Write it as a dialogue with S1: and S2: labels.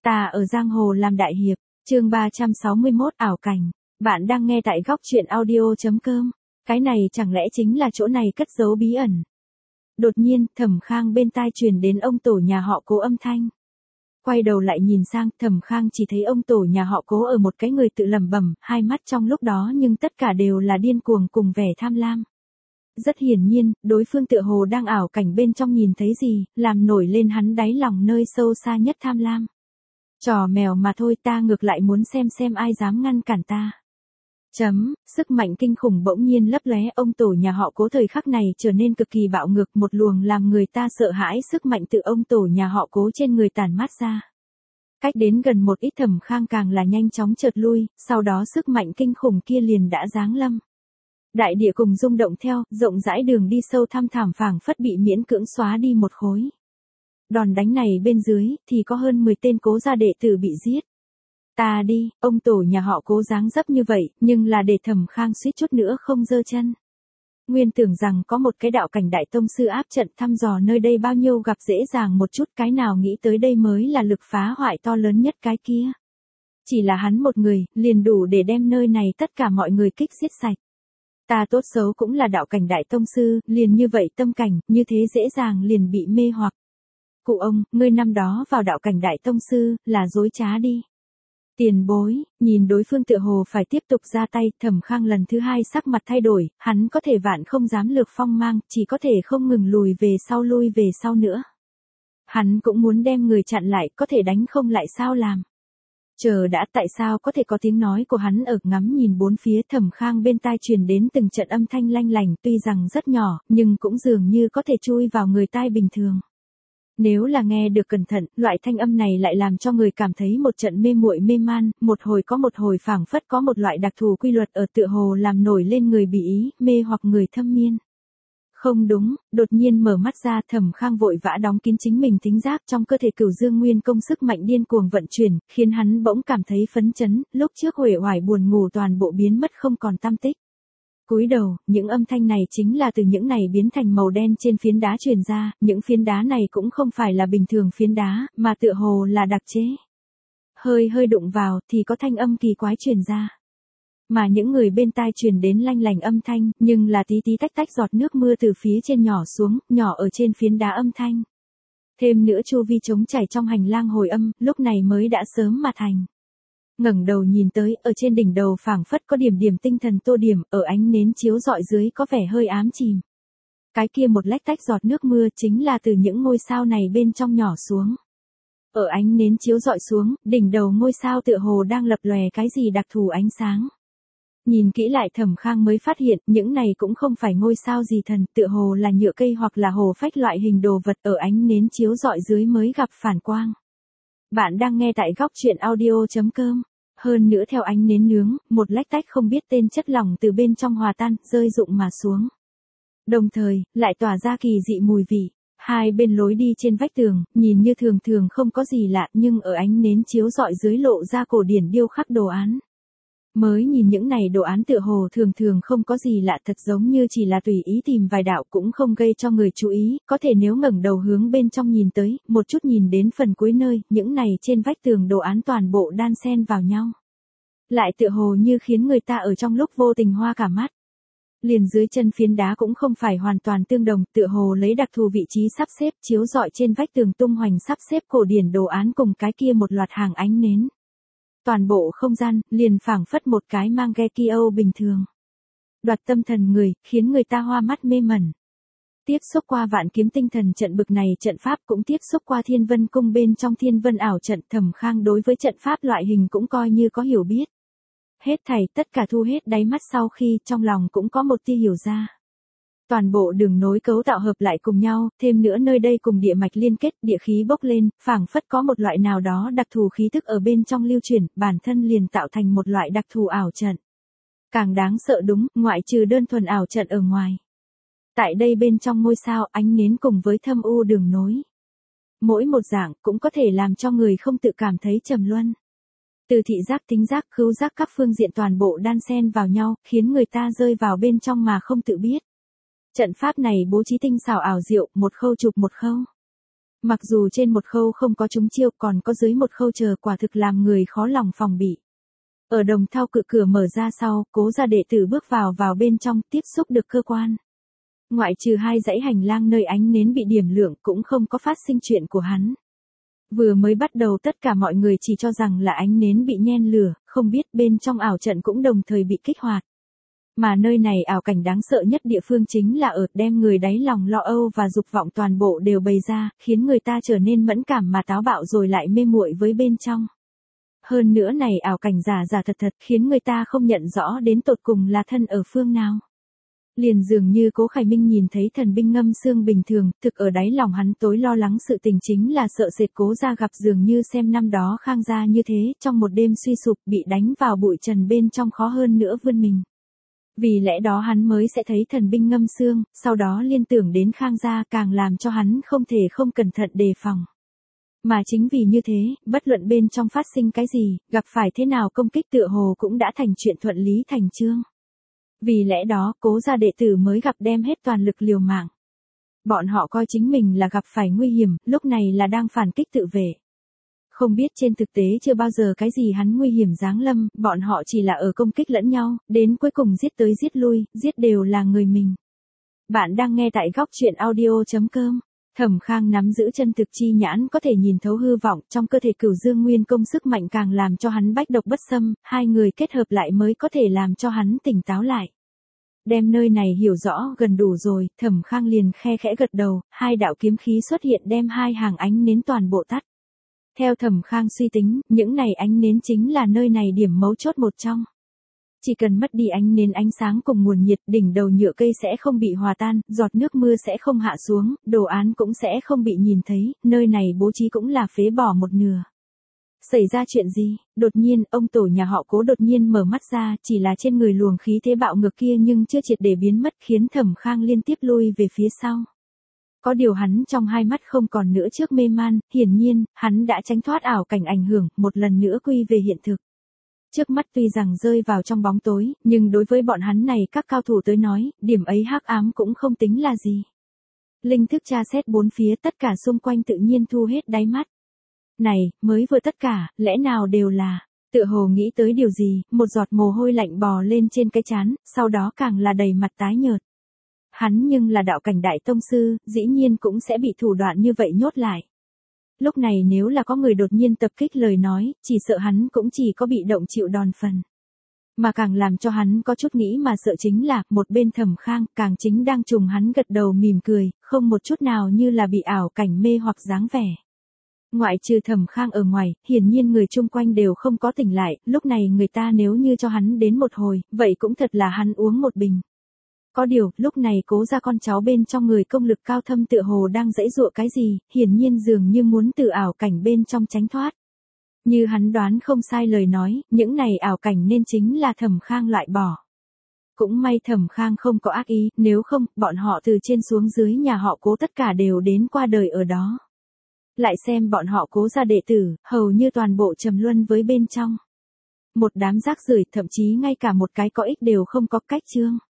S1: Ta ở giang hồ làm đại hiệp, chương 361 ảo cảnh. Bạn đang nghe tại góc truyện audio.com. Cái này chẳng lẽ chính là chỗ này cất giấu bí ẩn? Đột nhiên, Thẩm Khang bên tai truyền đến ông tổ nhà họ Cố âm thanh. Quay đầu lại nhìn sang, Thẩm Khang chỉ thấy ông tổ nhà họ Cố ở một cái người tự lẩm bẩm, hai mắt trong lúc đó nhưng tất cả đều là điên cuồng cùng vẻ tham lam. Rất hiển nhiên, đối phương tựa hồ đang ảo cảnh bên trong nhìn thấy gì, làm nổi lên hắn đáy lòng nơi sâu xa nhất tham lam. Trò mèo mà thôi, ta ngược lại muốn xem ai dám ngăn cản ta. Sức mạnh kinh khủng bỗng nhiên lấp lóe, ông tổ nhà họ Cố thời khắc này trở nên cực kỳ bạo ngược, một luồng làm người ta sợ hãi sức mạnh từ ông tổ nhà họ Cố trên người tản mát ra. Cách đến gần một ít, Thẩm Khang càng là nhanh chóng chợt lui, sau đó sức mạnh kinh khủng kia liền đã giáng lâm. Đại địa cùng rung động theo, rộng rãi đường đi sâu thăm thẳm phảng phất bị miễn cưỡng xóa đi một khối. Đòn đánh này bên dưới, thì có hơn 10 tên Cố gia đệ tử bị giết. Ta đi, ông tổ nhà họ Cố dáng dấp như vậy, nhưng là để Thẩm Khang suýt chút nữa không giơ chân. Nguyên tưởng rằng có một cái đạo cảnh đại tông sư áp trận thăm dò nơi đây bao nhiêu gặp dễ dàng một chút, cái nào nghĩ tới đây mới là lực phá hoại to lớn nhất cái kia. Chỉ là hắn một người, liền đủ để đem nơi này tất cả mọi người kích giết sạch. Ta tốt xấu cũng là đạo cảnh đại tông sư, liền như vậy tâm cảnh, như thế dễ dàng liền bị mê hoặc. Cụ ông, ngươi năm đó vào đạo cảnh đại tông sư, là dối trá đi. Tiền bối, nhìn đối phương tựa hồ phải tiếp tục ra tay, Thẩm Khang lần thứ hai sắc mặt thay đổi, hắn có thể vạn không dám lược phong mang, chỉ có thể không ngừng lui về sau nữa. Hắn cũng muốn đem người chặn lại, có thể đánh không lại sao làm. Chờ đã, tại sao có thể có tiếng nói của hắn ở ngắm nhìn bốn phía, Thẩm Khang bên tai truyền đến từng trận âm thanh lanh lành, tuy rằng rất nhỏ, nhưng cũng dường như có thể chui vào người tai bình thường. Nếu là nghe được cẩn thận, loại thanh âm này lại làm cho người cảm thấy một trận mê muội mê man, một hồi phảng phất có một loại đặc thù quy luật ở tựa hồ làm nổi lên người bị ý, mê hoặc người thâm miên. Không đúng, đột nhiên mở mắt ra, Thẩm Khang vội vã đóng kín chính mình thính giác, trong cơ thể Cửu Dương Nguyên công sức mạnh điên cuồng vận chuyển, khiến hắn bỗng cảm thấy phấn chấn, lúc trước uể oải buồn ngủ toàn bộ biến mất không còn tăm tích. Cúi đầu, những âm thanh này chính là từ những này biến thành màu đen trên phiến đá truyền ra, những phiến đá này cũng không phải là bình thường phiến đá, mà tựa hồ là đặc chế. Hơi đụng vào thì có thanh âm kỳ quái truyền ra. Mà những người bên tai truyền đến lanh lành âm thanh, nhưng là tí tí tách tách giọt nước mưa từ phía trên nhỏ xuống, nhỏ ở trên phiến đá âm thanh. Thêm nữa chu vi trống chảy trong hành lang hồi âm, lúc này mới đã sớm mà thành. Ngẩng đầu nhìn tới, ở trên đỉnh đầu phảng phất có điểm điểm tinh thần tô điểm, ở ánh nến chiếu rọi dưới có vẻ hơi ám chìm. Cái kia một lách tách giọt nước mưa chính là từ những ngôi sao này bên trong nhỏ xuống. Ở ánh nến chiếu rọi xuống, đỉnh đầu ngôi sao tựa hồ đang lập lòe cái gì đặc thù ánh sáng. Nhìn kỹ lại, Thẩm Khang mới phát hiện, những này cũng không phải ngôi sao gì thần, tựa hồ là nhựa cây hoặc là hồ phách loại hình đồ vật, ở ánh nến chiếu rọi dưới mới gặp phản quang. Bạn đang nghe tại góc truyện audio.com. Hơn nữa theo ánh nến nướng, một lách tách không biết tên chất lỏng từ bên trong hòa tan, rơi rụng mà xuống. Đồng thời, lại tỏa ra kỳ dị mùi vị. Hai bên lối đi trên vách tường, nhìn như thường không có gì lạ, nhưng ở ánh nến chiếu rọi dưới lộ ra cổ điển điêu khắc đồ án. Mới nhìn những này đồ án tựa hồ thường không có gì lạ, thật giống như chỉ là tùy ý tìm vài đạo, cũng không gây cho người chú ý, có thể nếu ngẩng đầu hướng bên trong nhìn tới, một chút nhìn đến phần cuối nơi, những này trên vách tường đồ án toàn bộ đan xen vào nhau. Lại tựa hồ như khiến người ta ở trong lúc vô tình hoa cả mắt. Liền dưới chân phiến đá cũng không phải hoàn toàn tương đồng, tựa hồ lấy đặc thù vị trí sắp xếp chiếu rọi trên vách tường tung hoành sắp xếp cổ điển đồ án cùng cái kia một loạt hàng ánh nến. Toàn bộ không gian, liền phảng phất một cái Mangekyo bình thường. Đoạt tâm thần người, khiến người ta hoa mắt mê mẩn. Tiếp xúc qua Vạn Kiếm Tinh Thần trận bực này trận pháp, cũng tiếp xúc qua Thiên Vân Cung bên trong Thiên Vân ảo trận, Thẩm Khang đối với trận pháp loại hình cũng coi như có hiểu biết. Hết thảy tất cả thu hết đáy mắt sau khi, trong lòng cũng có một tia hiểu ra. Toàn bộ đường nối cấu tạo hợp lại cùng nhau, thêm nữa nơi đây cùng địa mạch liên kết, địa khí bốc lên, phảng phất có một loại nào đó đặc thù khí thức ở bên trong lưu chuyển, bản thân liền tạo thành một loại đặc thù ảo trận. Càng đáng sợ đúng, ngoại trừ đơn thuần ảo trận ở ngoài. Tại đây bên trong ngôi sao, ánh nến cùng với thâm u đường nối. Mỗi một dạng cũng có thể làm cho người không tự cảm thấy trầm luân. Từ thị giác, thính giác, khứu giác các phương diện toàn bộ đan xen vào nhau, khiến người ta rơi vào bên trong mà không tự biết. Trận pháp này bố trí tinh xảo ảo diệu, một khâu chụp một khâu. Mặc dù trên một khâu không có trúng chiêu còn có dưới một khâu chờ quả thực làm người khó lòng phòng bị. Ở đồng thau cự cửa mở ra sau, Cố gia đệ tử bước vào bên trong, tiếp xúc được cơ quan. Ngoại trừ hai dãy hành lang nơi ánh nến bị điểm lượng cũng không có phát sinh chuyện của hắn. Vừa mới bắt đầu tất cả mọi người chỉ cho rằng là ánh nến bị nhen lửa, không biết bên trong ảo trận cũng đồng thời bị kích hoạt. Mà nơi này ảo cảnh đáng sợ nhất địa phương chính là ở đem người đáy lòng lo âu và dục vọng toàn bộ đều bày ra, khiến người ta trở nên mẫn cảm mà táo bạo rồi lại mê muội với bên trong. Hơn nữa này ảo cảnh giả thật khiến người ta không nhận rõ đến tột cùng là thân ở phương nào. Liền dường như Cố Khải Minh nhìn thấy thần binh ngâm xương bình thường, thực ở đáy lòng hắn tối lo lắng sự tình chính là sợ sệt Cố gia gặp dường như xem năm đó Khang gia như thế, trong một đêm suy sụp bị đánh vào bụi trần bên trong khó hơn nữa vươn mình. Vì lẽ đó hắn mới sẽ thấy thần binh ngâm xương, sau đó liên tưởng đến Khang gia càng làm cho hắn không thể không cẩn thận đề phòng. Mà chính vì như thế, bất luận bên trong phát sinh cái gì, gặp phải thế nào công kích tựa hồ cũng đã thành chuyện thuận lý thành chương. Vì lẽ đó, Cố gia đệ tử mới gặp đem hết toàn lực liều mạng. Bọn họ coi chính mình là gặp phải nguy hiểm, lúc này là đang phản kích tự vệ. Không biết trên thực tế chưa bao giờ cái gì hắn nguy hiểm giáng lâm, bọn họ chỉ là ở công kích lẫn nhau, đến cuối cùng giết tới giết lui, giết đều là người mình. Bạn đang nghe tại góc truyện audio.com. Thẩm Khang nắm giữ chân thực chi nhãn có thể nhìn thấu hư vọng, trong cơ thể Cửu Dương Nguyên công sức mạnh càng làm cho hắn bách độc bất xâm, hai người kết hợp lại mới có thể làm cho hắn tỉnh táo lại. Đem nơi này hiểu rõ gần đủ rồi, Thẩm Khang liền khe khẽ gật đầu, hai đạo kiếm khí xuất hiện đem hai hàng ánh nến toàn bộ tắt. Theo Thẩm Khang suy tính, những này ánh nến chính là nơi này điểm mấu chốt một trong. Chỉ cần mất đi ánh nến ánh sáng cùng nguồn nhiệt, đỉnh đầu nhựa cây sẽ không bị hòa tan, giọt nước mưa sẽ không hạ xuống, đồ án cũng sẽ không bị nhìn thấy, nơi này bố trí cũng là phế bỏ một nửa. Xảy ra chuyện gì? Đột nhiên, ông tổ nhà họ Cố đột nhiên mở mắt ra, chỉ là trên người luồng khí thế bạo ngược kia nhưng chưa triệt để biến mất khiến Thẩm Khang liên tiếp lui về phía sau. Có điều hắn trong hai mắt không còn nữa trước mê man, hiển nhiên, hắn đã tránh thoát ảo cảnh ảnh hưởng, một lần nữa quy về hiện thực. Trước mắt tuy rằng rơi vào trong bóng tối, nhưng đối với bọn hắn này các cao thủ tới nói, điểm ấy hắc ám cũng không tính là gì. Linh thức tra xét bốn phía tất cả xung quanh tự nhiên thu hết đáy mắt. Này, mới vừa tất cả, lẽ nào đều là, tựa hồ nghĩ tới điều gì, một giọt mồ hôi lạnh bò lên trên cái trán, sau đó càng là đầy mặt tái nhợt. Hắn nhưng là đạo cảnh đại tông sư, dĩ nhiên cũng sẽ bị thủ đoạn như vậy nhốt lại. Lúc này nếu là có người đột nhiên tập kích lời nói, chỉ sợ hắn cũng chỉ có bị động chịu đòn phần. Mà càng làm cho hắn có chút nghĩ mà sợ chính là, một bên Thẩm Khang, càng chính đang trùng hắn gật đầu mỉm cười, không một chút nào như là bị ảo cảnh mê hoặc dáng vẻ. Ngoại trừ Thẩm Khang ở ngoài, hiển nhiên người chung quanh đều không có tỉnh lại, lúc này người ta nếu như cho hắn đến một hồi, vậy cũng thật là hắn uống một bình. Có điều, lúc này Cố gia con cháu bên trong người công lực cao thâm tựa hồ đang giãy giụa cái gì, hiển nhiên dường như muốn từ ảo cảnh bên trong tránh thoát. Như hắn đoán không sai lời nói, những này ảo cảnh nên chính là Thẩm Khang loại bỏ. Cũng may Thẩm Khang không có ác ý, nếu không, bọn họ từ trên xuống dưới nhà họ Cố tất cả đều đến qua đời ở đó. Lại xem bọn họ Cố gia đệ tử, hầu như toàn bộ trầm luân với bên trong. Một đám rác rưởi, thậm chí ngay cả một cái có ích đều không có cách chương.